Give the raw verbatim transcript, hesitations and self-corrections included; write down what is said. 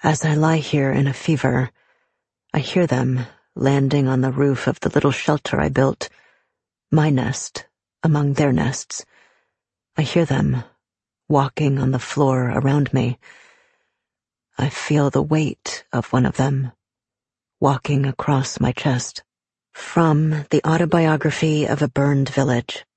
As I lie here in a fever, I hear them landing on the roof of the little shelter I built, my nest among their nests. I hear them walking on the floor around me. I feel the weight of one of them walking across my chest. From The Autobiography of a Burned Village.